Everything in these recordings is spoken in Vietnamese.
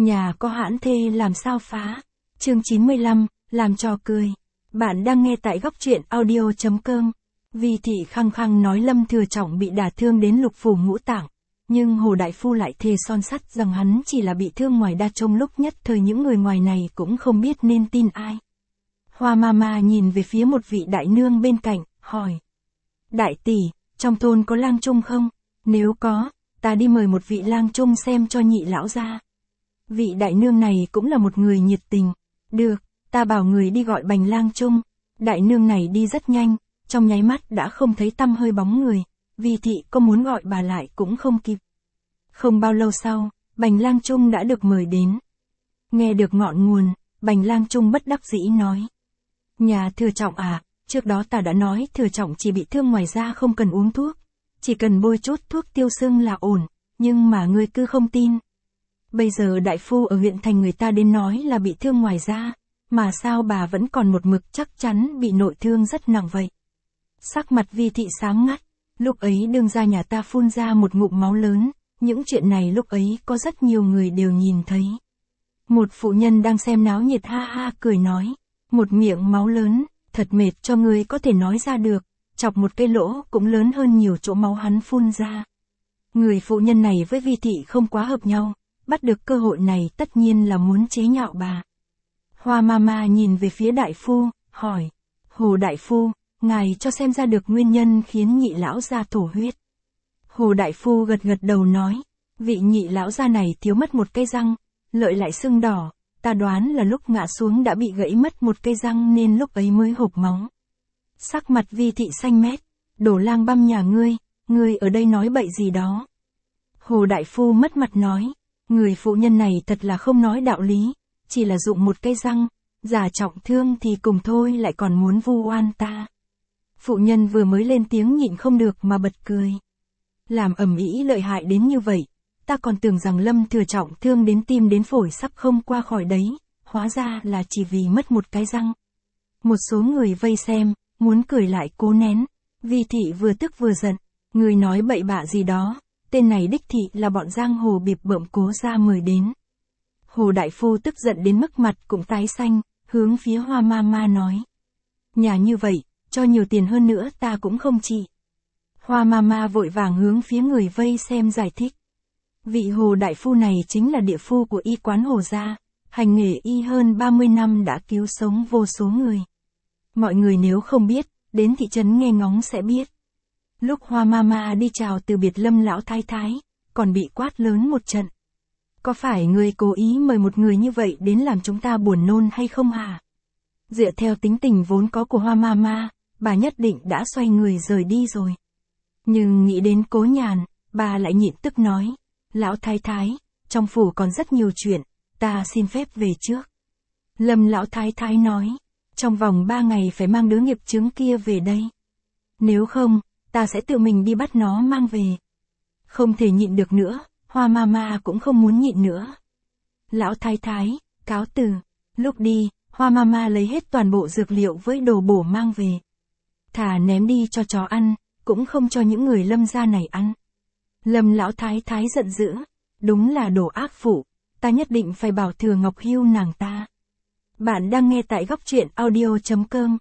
Nhà có hãn thê làm sao phá. Chương 95, làm trò cười. Bạn đang nghe tại góc truyện audio.com. Vi thị khăng khăng nói Lâm Thừa Trọng bị đả thương đến lục phủ ngũ tạng. Nhưng Hồ Đại Phu lại thề son sắt rằng hắn chỉ là bị thương ngoài đa, trong lúc nhất thời những người ngoài này cũng không biết nên tin ai. Hoa Mama nhìn về phía một vị đại nương bên cạnh, hỏi. Đại tỷ, trong thôn có lang trung không? Nếu có, ta đi mời một vị lang trung xem cho nhị lão gia. Vị đại nương này cũng là một người nhiệt tình. Được, ta bảo người đi gọi bành lang trung. Đại nương này đi rất nhanh, trong nháy mắt đã không thấy tăm hơi bóng người. Vi thị có muốn gọi bà lại cũng không kịp. Không bao lâu sau, bành lang trung đã được mời đến. Nghe được ngọn nguồn, bành lang trung bất đắc dĩ nói. Nhà Thừa Trọng à, trước đó ta đã nói Thừa Trọng chỉ bị thương ngoài da không cần uống thuốc. Chỉ cần bôi chút thuốc tiêu sưng là ổn, nhưng mà ngươi cứ không tin. Bây giờ đại phu ở huyện thành người ta đến nói là bị thương ngoài da, mà sao bà vẫn còn một mực chắc chắn bị nội thương rất nặng vậy. Sắc mặt Vi thị xám ngắt, lúc ấy đương ra nhà ta phun ra một ngụm máu lớn, những chuyện này lúc ấy có rất nhiều người đều nhìn thấy. Một phụ nhân đang xem náo nhiệt ha ha cười nói, một miệng máu lớn, thật mệt cho người có thể nói ra được, chọc một cái lỗ cũng lớn hơn nhiều chỗ máu hắn phun ra. Người phụ nhân này với Vi thị không quá hợp nhau, bắt được cơ hội này tất nhiên là muốn chế nhạo bà. Hoa Mama nhìn về phía đại phu, hỏi, Hồ đại phu, ngài cho xem ra được nguyên nhân khiến nhị lão gia thổ huyết. Hồ đại phu gật gật đầu nói, vị nhị lão gia này thiếu mất một cây răng, lợi lại sưng đỏ, ta đoán là lúc ngã xuống đã bị gãy mất một cây răng nên lúc ấy mới hộc máu. Sắc mặt Vi thị xanh mét, đổ lang băm nhà ngươi ở đây nói bậy gì đó. Hồ đại phu mất mặt nói, người phụ nhân này thật là không nói đạo lý, chỉ là dụng một cây răng, giả trọng thương thì cùng thôi lại còn muốn vu oan ta. Phụ nhân vừa mới lên tiếng nhịn không được mà bật cười. Làm ầm ĩ lợi hại đến như vậy, ta còn tưởng rằng Lâm Thừa Trọng thương đến tim đến phổi sắp không qua khỏi đấy, hóa ra là chỉ vì mất một cái răng. Một số người vây xem, muốn cười lại cố nén. Vi thị vừa tức vừa giận, người nói bậy bạ gì đó, tên này đích thị là bọn giang hồ bịp bợm Cố gia mời đến. Hồ đại phu tức giận đến mức mặt cũng tái xanh, hướng phía Hoa Mama nói. Nhà như vậy, cho nhiều tiền hơn nữa ta cũng không trị. Hoa Mama vội vàng hướng phía người vây xem giải thích. Vị Hồ đại phu này chính là địa phu của y quán Hồ gia, hành nghề y hơn 30 năm đã cứu sống vô số người. Mọi người nếu không biết, đến thị trấn nghe ngóng sẽ biết. Lúc Hoa Mama đi chào từ biệt Lâm lão thái thái, còn bị quát lớn một trận. Có phải người cố ý mời một người như vậy đến làm chúng ta buồn nôn hay không hả? Dựa theo tính tình vốn có của Hoa Mama, bà nhất định đã xoay người rời đi rồi. Nhưng nghĩ đến Cố Nhàn, bà lại nhịn tức nói, lão thái thái, trong phủ còn rất nhiều chuyện, ta xin phép về trước. Lâm lão thái thái nói, trong vòng 3 ngày phải mang đứa nghiệp chướng kia về đây. Nếu không, ta sẽ tự mình đi bắt nó mang về. Không thể nhịn được nữa, Hoa Mama cũng không muốn nhịn nữa. Lão thái thái, cáo từ. Lúc đi, Hoa Mama lấy hết toàn bộ dược liệu với đồ bổ mang về. Thà ném đi cho chó ăn, cũng không cho những người Lâm gia này ăn. Lâm lão thái thái giận dữ, đúng là đồ ác phụ, ta nhất định phải bảo Thừa Ngọc hưu nàng ta. Bạn đang nghe tại góc truyện audio.com.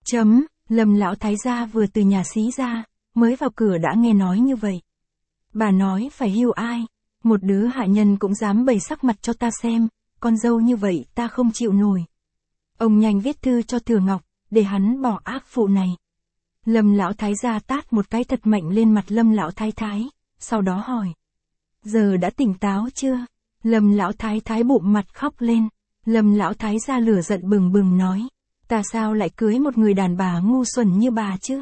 Lâm lão thái gia vừa từ nhà xí ra, mới vào cửa đã nghe nói như vậy. Bà nói phải hưu ai, một đứa hạ nhân cũng dám bày sắc mặt cho ta xem, con dâu như vậy ta không chịu nổi. Ông nhanh viết thư cho Thừa Ngọc, để hắn bỏ ác phụ này. Lâm lão thái gia tát một cái thật mạnh lên mặt Lâm lão thái thái, sau đó hỏi. Giờ đã tỉnh táo chưa? Lâm lão thái thái bụm mặt khóc lên. Lâm lão thái gia lửa giận bừng bừng nói. Ta sao lại cưới một người đàn bà ngu xuẩn như bà chứ?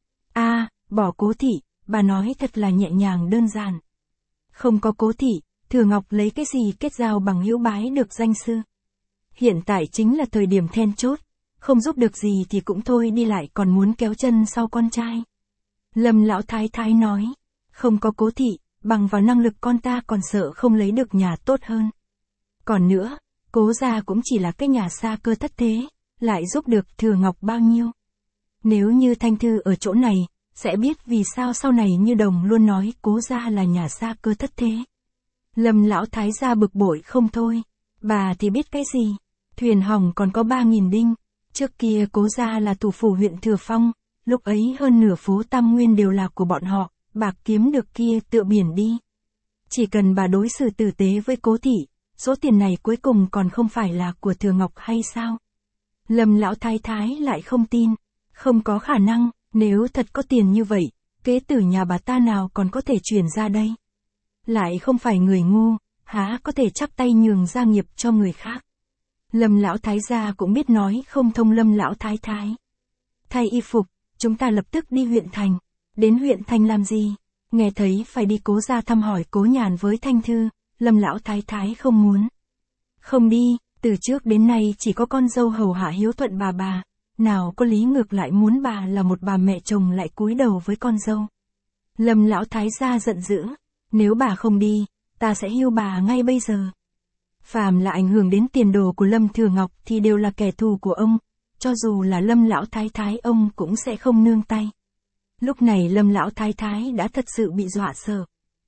Bỏ Cố thị, bà nói thật là nhẹ nhàng đơn giản. Không có Cố thị, Thừa Ngọc lấy cái gì kết giao bằng hữu bái được danh sư. Hiện tại chính là thời điểm then chốt, không giúp được gì thì cũng thôi đi lại còn muốn kéo chân sau con trai. Lâm lão thái thái nói, không có Cố thị, bằng vào năng lực con ta còn sợ không lấy được nhà tốt hơn. Còn nữa, Cố gia cũng chỉ là cái nhà xa cơ thất thế, lại giúp được Thừa Ngọc bao nhiêu. Nếu như Thanh Thư ở chỗ này, sẽ biết vì sao sau này Như Đồng luôn nói Cố gia là nhà xa cơ thất thế. Lâm lão thái gia bực bội không thôi, Bà thì biết cái gì? Thuyền hỏng còn có 3.000 đinh. Trước kia Cố gia là thủ phủ huyện Thừa Phong, lúc ấy hơn nửa phố Tam Nguyên đều là của bọn họ, bạc kiếm được kia tựa biển đi. Chỉ cần bà đối xử tử tế với Cố thị, số tiền này cuối cùng còn không phải là của Thừa Ngọc hay sao? Lâm lão thái thái lại không tin, không có khả năng, nếu thật có tiền như vậy, kế tử nhà bà ta nào còn có thể chuyển ra đây? Lại không phải người ngu, há có thể chắp tay nhường gia nghiệp cho người khác. Lâm lão thái gia cũng biết nói không thông Lâm lão thái thái. Thay y phục, chúng ta lập tức đi huyện thành. Đến huyện thành làm gì? Nghe thấy phải đi Cố gia thăm hỏi Cố Nhàn với Thanh Thư, Lâm lão thái thái không muốn. Không đi, từ trước đến nay chỉ có con dâu hầu hạ hiếu thuận bà, nào có lý ngược lại muốn bà là một bà mẹ chồng lại cúi đầu với con dâu. Lâm lão thái gia giận dữ, nếu bà không đi, ta sẽ hiêu bà ngay bây giờ. Phàm là ảnh hưởng đến tiền đồ của Lâm Thừa Ngọc thì đều là kẻ thù của ông, cho dù là Lâm lão thái thái ông cũng sẽ không nương tay. Lúc này Lâm lão thái thái đã thật sự bị dọa sợ.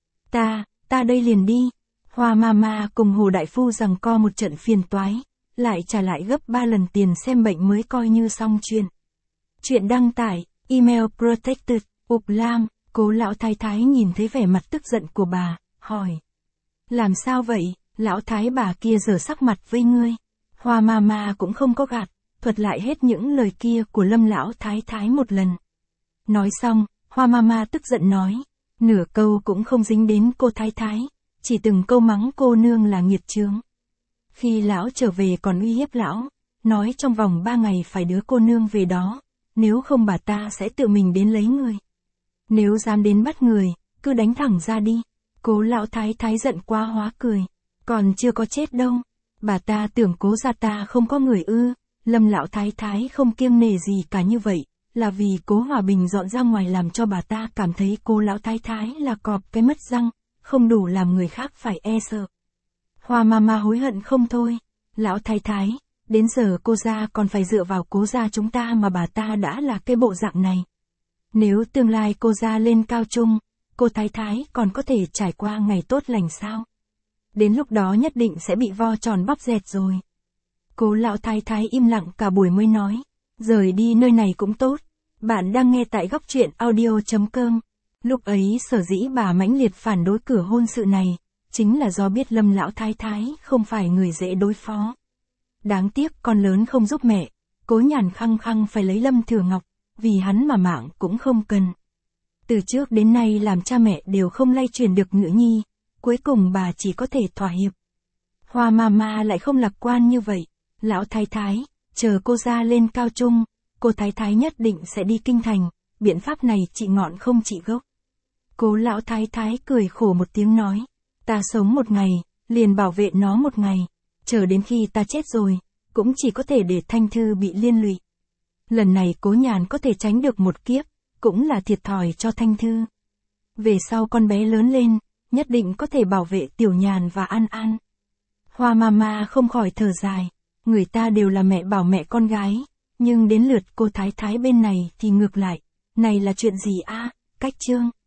Ta đây liền đi. Hoa Mama cùng Hồ Đại Phu giằng co một trận phiền toái, lại trả lại gấp 3 lần tiền xem bệnh mới coi như xong chuyện. Chuyện đăng tải, email protected, Úc Lam. Cố lão thái thái nhìn thấy vẻ mặt tức giận của bà, hỏi. Làm sao vậy, lão thái bà kia giở sắc mặt với ngươi? Hoa Mama cũng không có gạt, thuật lại hết những lời kia của Lâm lão thái thái một lần. Nói xong, Hoa Mama tức giận nói, nửa câu cũng không dính đến cô thái thái, chỉ từng câu mắng cô nương là nghiệt chướng. Khi lão trở về còn uy hiếp lão, nói trong vòng 3 ngày phải đưa cô nương về đó, nếu không bà ta sẽ tự mình đến lấy người. Nếu dám đến bắt người, cứ đánh thẳng ra đi. Cố lão thái thái giận quá hóa cười, còn chưa có chết đâu. Bà ta tưởng Cố gia ta không có người ư? Lâm lão thái thái không kiêng nể gì cả như vậy, là vì Cố Hòa Bình dọn ra ngoài làm cho bà ta cảm thấy cô lão thái thái là cọp cái mất răng, không đủ làm người khác phải e sợ. Hoa Mama hối hận không thôi. Lão thái thái, đến giờ cô gia còn phải dựa vào Cố gia chúng ta mà bà ta đã là cái bộ dạng này. Nếu tương lai cô gia lên cao trung, cô thái thái còn có thể trải qua ngày tốt lành sao? Đến lúc đó nhất định sẽ bị vo tròn bóp dẹt rồi. Cố lão thái thái im lặng cả buổi mới nói, rời đi nơi này cũng tốt. Bạn đang nghe tại góc truyện audio.com. Lúc ấy sở dĩ bà mãnh liệt phản đối cửa hôn sự này, chính là do biết Lâm lão thái thái không phải người dễ đối phó. Đáng tiếc con lớn không giúp mẹ, Cố Nhàn khăng khăng phải lấy Lâm Thừa Ngọc, vì hắn mà mạng cũng không cần. Từ trước đến nay làm cha mẹ đều không lay truyền được nữ nhi, cuối cùng bà chỉ có thể thỏa hiệp. Hoa Mama lại không lạc quan như vậy, lão thái thái, chờ cô ra lên cao trung, cô thái thái nhất định sẽ đi kinh thành, biện pháp này trị ngọn không trị gốc. Cố lão thái thái cười khổ một tiếng nói, ta sống một ngày, liền bảo vệ nó một ngày, chờ đến khi ta chết rồi, cũng chỉ có thể để Thanh Thư bị liên lụy. Lần này Cố Nhàn có thể tránh được một kiếp, cũng là thiệt thòi cho Thanh Thư. Về sau con bé lớn lên, nhất định có thể bảo vệ Tiểu Nhàn và An An. Hoa Mama không khỏi thở dài, người ta đều là mẹ bảo mẹ con gái, nhưng đến lượt cô thái thái bên này thì ngược lại, này là chuyện gì a? Cách chương.